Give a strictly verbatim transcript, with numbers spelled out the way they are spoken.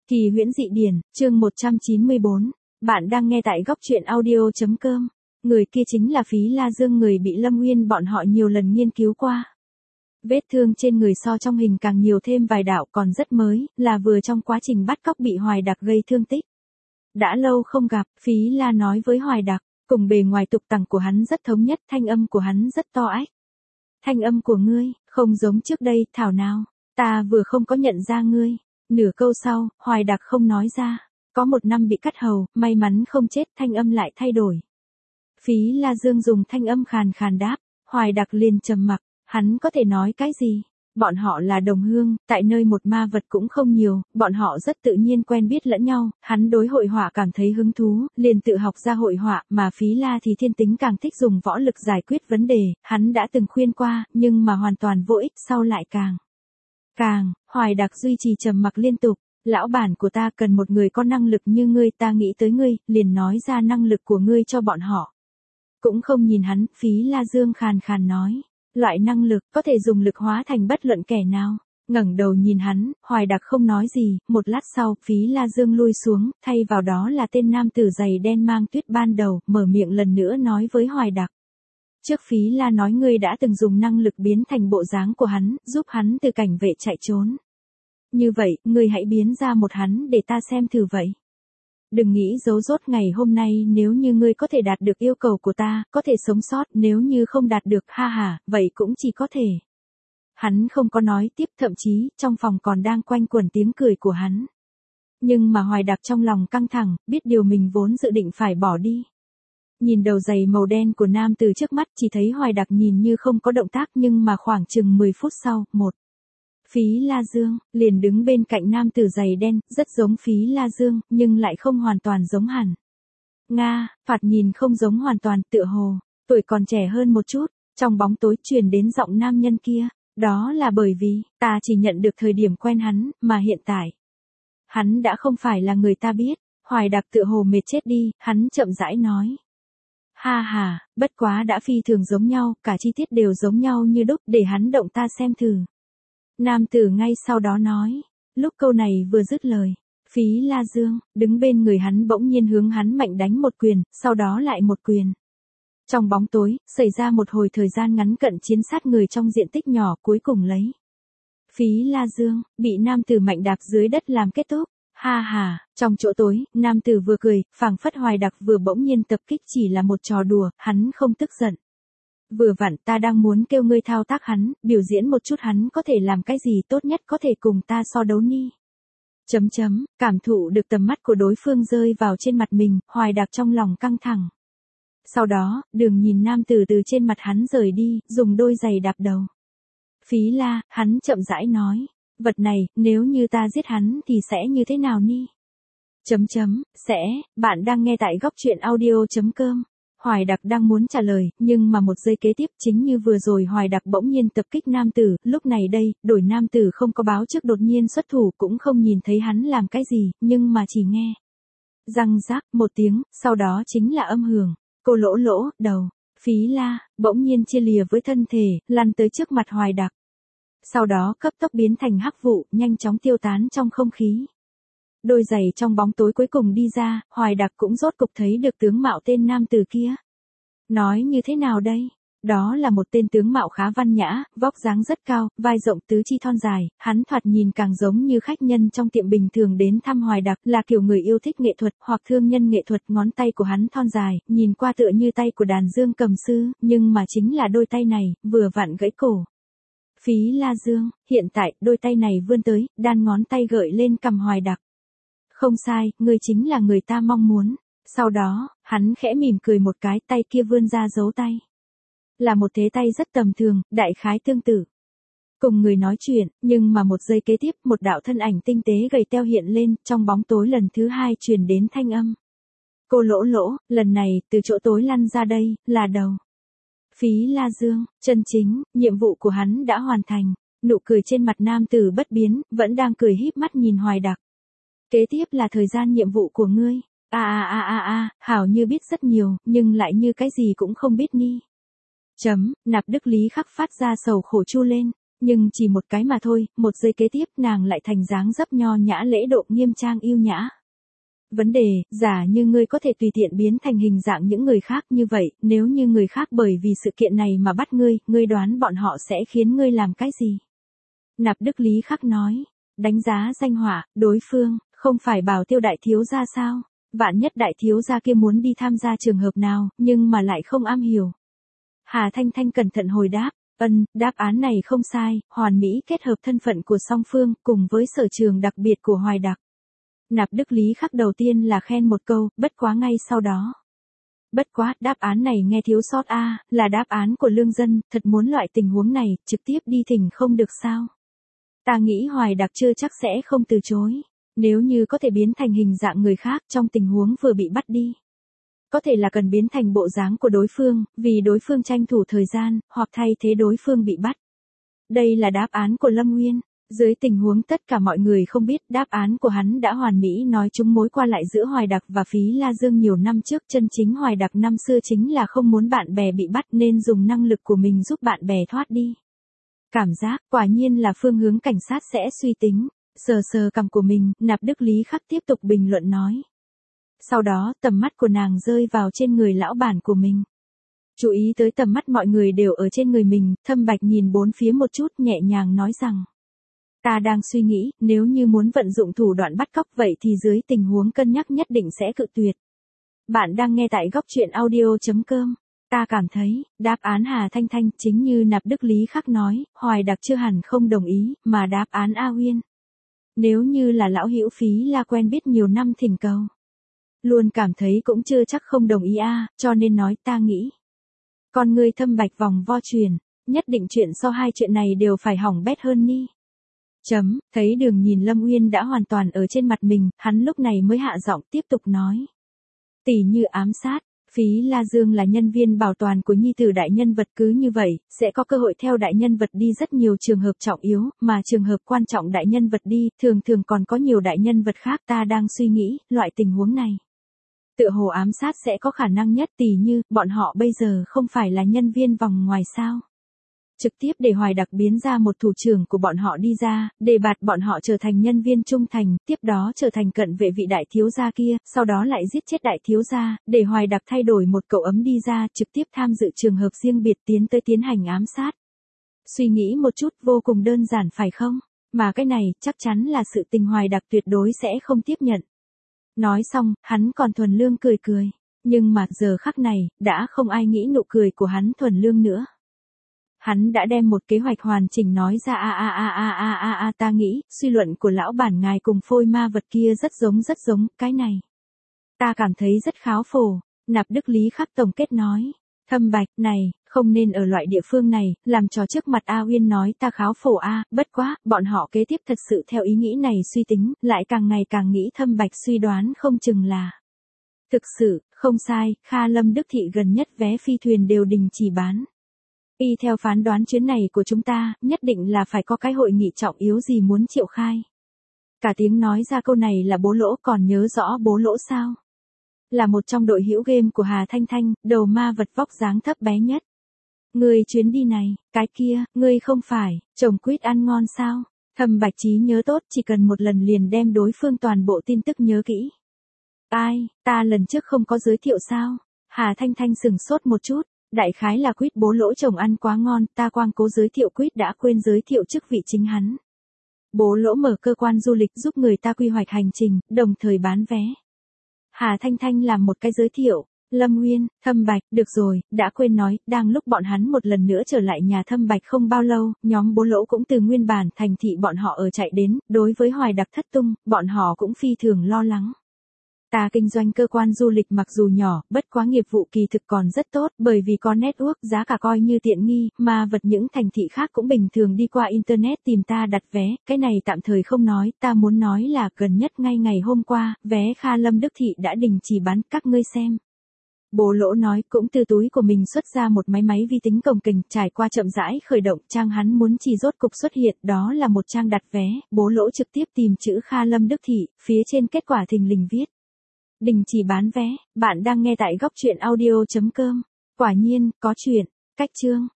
Kỳ huyễn dị điển, chương một trăm chín mươi bốn. Bạn đang nghe tại góc truyện audio.com. Người kia chính là Phí La Dương, người bị Lâm Uyên bọn họ nhiều lần nghiên cứu qua. Vết thương trên người so trong hình càng nhiều thêm vài đạo, còn rất mới, là vừa trong quá trình bắt cóc bị Hoài Đặc gây thương tích. Đã lâu không gặp, Phí La nói với Hoài Đặc, cùng bề ngoài tục tằng của hắn rất thống nhất, thanh âm của hắn rất to ách. Thanh âm của ngươi, không giống trước đây, thảo nào, ta vừa không có nhận ra ngươi. Nửa câu sau, Hoài Đặc không nói ra. Có một năm bị cắt hầu, may mắn không chết, thanh âm lại thay đổi. Phí La Dương dùng thanh âm khàn khàn đáp, Hoài Đặc liền trầm mặc, hắn có thể nói cái gì? Bọn họ là đồng hương, tại nơi một ma vật cũng không nhiều, bọn họ rất tự nhiên quen biết lẫn nhau, hắn đối hội họa cảm thấy hứng thú, liền tự học ra hội họa, mà Phí La thì thiên tính càng thích dùng võ lực giải quyết vấn đề, hắn đã từng khuyên qua, nhưng mà hoàn toàn vô ích, sau lại càng. Càng, Hoài Đặc duy trì trầm mặc liên tục, lão bản của ta cần một người có năng lực như ngươi, ta nghĩ tới ngươi, liền nói ra năng lực của ngươi cho bọn họ. Cũng không nhìn hắn, Phí La Dương khàn khàn nói, loại năng lực có thể dùng lực hóa thành bất luận kẻ nào. Ngẩng đầu nhìn hắn, Hoài Đặc không nói gì, một lát sau, Phí La Dương lui xuống, thay vào đó là tên nam tử giày đen mang tuyết ban đầu, mở miệng lần nữa nói với Hoài Đặc. Trước Phí La nói ngươi đã từng dùng năng lực biến thành bộ dáng của hắn, giúp hắn từ cảnh vệ chạy trốn. Như vậy, ngươi hãy biến ra một hắn để ta xem thử vậy. Đừng nghĩ giấu rốt, ngày hôm nay nếu như ngươi có thể đạt được yêu cầu của ta, có thể sống sót, nếu như không đạt được, ha ha, vậy cũng chỉ có thể. Hắn không có nói tiếp, thậm chí, trong phòng còn đang quanh quẩn tiếng cười của hắn. Nhưng mà Hoài Đặc trong lòng căng thẳng, biết điều mình vốn dự định phải bỏ đi. Nhìn đầu giày màu đen của nam từ trước mắt, chỉ thấy Hoài Đặc nhìn như không có động tác, nhưng mà khoảng chừng mười phút sau, một. Phí La Dương, liền đứng bên cạnh nam tử giày đen, rất giống Phí La Dương, nhưng lại không hoàn toàn giống hẳn. Nga, phạt nhìn không giống hoàn toàn, tựa hồ, tuổi còn trẻ hơn một chút, trong bóng tối truyền đến giọng nam nhân kia, đó là bởi vì, ta chỉ nhận được thời điểm quen hắn, mà hiện tại. Hắn đã không phải là người ta biết, Hoài Đặc tựa hồ mệt chết đi, hắn chậm rãi nói. Ha ha, bất quá đã phi thường giống nhau, cả chi tiết đều giống nhau như đúc, để hắn động ta xem thử. Nam tử ngay sau đó nói, lúc câu này vừa dứt lời, Phí La Dương, đứng bên người hắn bỗng nhiên hướng hắn mạnh đánh một quyền, sau đó lại một quyền. Trong bóng tối, xảy ra một hồi thời gian ngắn cận chiến sát người trong diện tích nhỏ, cuối cùng lấy. Phí La Dương, bị nam tử mạnh đạp dưới đất làm kết thúc. Ha ha, trong chỗ tối, nam tử vừa cười, phảng phất Hoài Đặc vừa bỗng nhiên tập kích chỉ là một trò đùa, hắn không tức giận. Vừa vặn ta đang muốn kêu ngươi thao tác hắn, biểu diễn một chút hắn có thể làm cái gì tốt nhất có thể cùng ta so đấu ni. Chấm chấm, cảm thụ được tầm mắt của đối phương rơi vào trên mặt mình, Hoài Đặc trong lòng căng thẳng. Sau đó, đường nhìn nam tử từ trên mặt hắn rời đi, dùng đôi giày đạp đầu. Phí La, hắn chậm rãi nói. Vật này, nếu như ta giết hắn thì sẽ như thế nào ni? Chấm chấm, sẽ, bạn đang nghe tại góc truyện audio.com. Hoài Đặc đang muốn trả lời, nhưng mà một giây kế tiếp chính như vừa rồi Hoài Đặc bỗng nhiên tập kích nam tử, lúc này đây, đổi nam tử không có báo trước đột nhiên xuất thủ, cũng không nhìn thấy hắn làm cái gì, nhưng mà chỉ nghe. Răng rác, một tiếng, sau đó chính là âm hưởng, cô lỗ lỗ, đầu, Phí La, bỗng nhiên chia lìa với thân thể, lăn tới trước mặt Hoài Đặc. Sau đó cấp tốc biến thành hắc vụ, nhanh chóng tiêu tán trong không khí. Đôi giày trong bóng tối cuối cùng đi ra, Hoài Đặc cũng rốt cục thấy được tướng mạo tên nam tử kia. Nói như thế nào đây? Đó là một tên tướng mạo khá văn nhã, vóc dáng rất cao, vai rộng tứ chi thon dài, hắn thoạt nhìn càng giống như khách nhân trong tiệm bình thường đến thăm Hoài Đặc, là kiểu người yêu thích nghệ thuật hoặc thương nhân nghệ thuật, ngón tay của hắn thon dài, nhìn qua tựa như tay của đàn dương cầm sư, nhưng mà chính là đôi tay này, vừa vặn gãy cổ. Phí La Dương, hiện tại, đôi tay này vươn tới, đan ngón tay gợi lên cằm Hoài Đặc. Không sai, ngươi chính là người ta mong muốn. Sau đó, hắn khẽ mỉm cười một cái, tay kia vươn ra giấu tay. Là một thế tay rất tầm thường, đại khái tương tự. Cùng người nói chuyện, nhưng mà một giây kế tiếp, một đạo thân ảnh tinh tế gầy teo hiện lên, trong bóng tối lần thứ hai truyền đến thanh âm. Cô lỗ lỗ, lần này, từ chỗ tối lăn ra đây, là đầu. Phí La Dương, chân chính, nhiệm vụ của hắn đã hoàn thành, nụ cười trên mặt nam tử bất biến, vẫn đang cười híp mắt nhìn Hoài Đặc. Kế tiếp là thời gian nhiệm vụ của ngươi. A a a a a, hảo như biết rất nhiều, nhưng lại như cái gì cũng không biết ni. Chấm, Nạp Đức Lý khắc phát ra sầu khổ chu lên. Nhưng chỉ một cái mà thôi, một giây kế tiếp nàng lại thành dáng dấp nho nhã lễ độ nghiêm trang yêu nhã. Vấn đề, giả như ngươi có thể tùy tiện biến thành hình dạng những người khác như vậy, nếu như người khác bởi vì sự kiện này mà bắt ngươi, ngươi đoán bọn họ sẽ khiến ngươi làm cái gì? Nạp Đức Lý Khắc nói, đánh giá danh họa, đối phương, không phải Bảo Tiêu đại thiếu gia sao? Vạn nhất đại thiếu gia kia muốn đi tham gia trường hợp nào, nhưng mà lại không am hiểu. Hà Thanh Thanh cẩn thận hồi đáp, ân, đáp án này không sai, hoàn mỹ kết hợp thân phận của song phương, cùng với sở trường đặc biệt của Hoài Đặc. Nạp Đức Lý Khắc đầu tiên là khen một câu, bất quá ngay sau đó. Bất quá, đáp án này nghe thiếu sót a, à, là đáp án của lương dân, thật muốn loại tình huống này, trực tiếp đi thỉnh không được sao? Ta nghĩ Hoài Đặc chưa chắc sẽ không từ chối, nếu như có thể biến thành hình dạng người khác trong tình huống vừa bị bắt đi. Có thể là cần biến thành bộ dáng của đối phương, vì đối phương tranh thủ thời gian, hoặc thay thế đối phương bị bắt. Đây là đáp án của Lâm Nguyên. Dưới tình huống tất cả mọi người không biết, đáp án của hắn đã hoàn mỹ nói chúng mối qua lại giữa Hoài Đặc và Phí La Dương nhiều năm trước. Chân chính Hoài Đặc năm xưa chính là không muốn bạn bè bị bắt nên dùng năng lực của mình giúp bạn bè thoát đi. Cảm giác, quả nhiên là phương hướng cảnh sát sẽ suy tính. Sờ sờ cằm của mình, Nạp Đức Lý Khắc tiếp tục bình luận nói. Sau đó, tầm mắt của nàng rơi vào trên người lão bản của mình. Chú ý tới tầm mắt mọi người đều ở trên người mình, Thâm Bạch nhìn bốn phía một chút nhẹ nhàng nói rằng. Ta đang suy nghĩ, nếu như muốn vận dụng thủ đoạn bắt cóc vậy thì dưới tình huống cân nhắc nhất định sẽ cự tuyệt. Bạn đang nghe tại góc truyện audio chấm com. Ta cảm thấy, đáp án Hà Thanh Thanh chính như Nạp Đức Lý Khắc nói, Hoài Đặc chưa hẳn không đồng ý, mà đáp án A Huyên. Nếu như là lão hữu Phí La quen biết nhiều năm thỉnh cầu. Luôn cảm thấy cũng chưa chắc không đồng ý a, cho nên nói ta nghĩ. Con ngươi Thâm Bạch vòng vo truyền, nhất định chuyện sau hai chuyện này đều phải hỏng bét hơn đi. Chấm, thấy Đường nhìn Lâm Uyên đã hoàn toàn ở trên mặt mình, hắn lúc này mới hạ giọng tiếp tục nói. Tỷ như ám sát, Phí La Dương là nhân viên bảo toàn của nhi tử đại nhân vật cứ như vậy, sẽ có cơ hội theo đại nhân vật đi rất nhiều trường hợp trọng yếu, mà trường hợp quan trọng đại nhân vật đi, thường thường còn có nhiều đại nhân vật khác. Ta đang suy nghĩ, loại tình huống này. Tựa hồ ám sát sẽ có khả năng nhất, tỉ như, bọn họ bây giờ không phải là nhân viên vòng ngoài sao. Trực tiếp để Hoài Đặc biến ra một thủ trưởng của bọn họ đi ra, đề bạt bọn họ trở thành nhân viên trung thành, tiếp đó trở thành cận vệ vị đại thiếu gia kia, sau đó lại giết chết đại thiếu gia, để Hoài Đặc thay đổi một cậu ấm đi ra, trực tiếp tham dự trường hợp riêng biệt tiến tới tiến hành ám sát. Suy nghĩ một chút vô cùng đơn giản phải không? Mà cái này, chắc chắn là sự tình Hoài Đặc tuyệt đối sẽ không tiếp nhận. Nói xong, hắn còn thuần lương cười cười. Nhưng mà giờ khắc này, đã không ai nghĩ nụ cười của hắn thuần lương nữa. Hắn đã đem một kế hoạch hoàn chỉnh nói ra a a a a a a a ta nghĩ, suy luận của lão bản ngài cùng phôi ma vật kia rất giống rất giống, cái này. Ta cảm thấy rất kháo phổ, Nạp Đức Lý Khắc tổng kết nói. Thâm Bạch, này, không nên ở loại địa phương này, làm trò trước mặt A Uyên nói ta kháo phổ a, bất quá, bọn họ kế tiếp thật sự theo ý nghĩ này suy tính, lại càng ngày càng nghĩ Thâm Bạch suy đoán không chừng là. Thực sự, không sai, Kha Lâm Đức Thị gần nhất vé phi thuyền đều đình chỉ bán. Y theo phán đoán chuyến này của chúng ta, nhất định là phải có cái hội nghị trọng yếu gì muốn triệu khai. Cả tiếng nói ra câu này là Bố Lỗ, còn nhớ rõ Bố Lỗ sao? Là một trong đội hữu game của Hà Thanh Thanh, đầu ma vật vóc dáng thấp bé nhất. Ngươi chuyến đi này, cái kia, ngươi không phải, chồng quýt ăn ngon sao? Thâm Bạch trí nhớ tốt, chỉ cần một lần liền đem đối phương toàn bộ tin tức nhớ kỹ. Ai, ta lần trước không có giới thiệu sao? Hà Thanh Thanh sừng sốt một chút. Đại khái là quýt Bố Lỗ chồng ăn quá ngon, ta quang cố giới thiệu quýt đã quên giới thiệu chức vị chính hắn. Bố Lỗ mở cơ quan du lịch giúp người ta quy hoạch hành trình, đồng thời bán vé. Hà Thanh Thanh làm một cái giới thiệu, Lâm Nguyên, Thâm Bạch, được rồi, đã quên nói, đang lúc bọn hắn một lần nữa trở lại nhà Thâm Bạch không bao lâu, nhóm Bố Lỗ cũng từ nguyên bản thành thị bọn họ ở chạy đến, đối với Hoài Đặc thất tung, bọn họ cũng phi thường lo lắng. Ta kinh doanh cơ quan du lịch mặc dù nhỏ, bất quá nghiệp vụ kỳ thực còn rất tốt, bởi vì có network giá cả coi như tiện nghi, mà vật những thành thị khác cũng bình thường đi qua internet tìm ta đặt vé, cái này tạm thời không nói, ta muốn nói là gần nhất ngay ngày hôm qua, vé Kha Lâm Đức Thị đã đình chỉ bán, các ngươi xem. Bố Lỗ nói cũng từ túi của mình xuất ra một máy máy vi tính cồng kềnh, trải qua chậm rãi khởi động, trang hắn muốn chỉ rốt cục xuất hiện, đó là một trang đặt vé, Bố Lỗ trực tiếp tìm chữ Kha Lâm Đức Thị, phía trên kết quả thình lình viết. Đình chỉ bán vé, bạn đang nghe tại góc truyện audio chấm com. Quả nhiên, có chuyện, cách chương.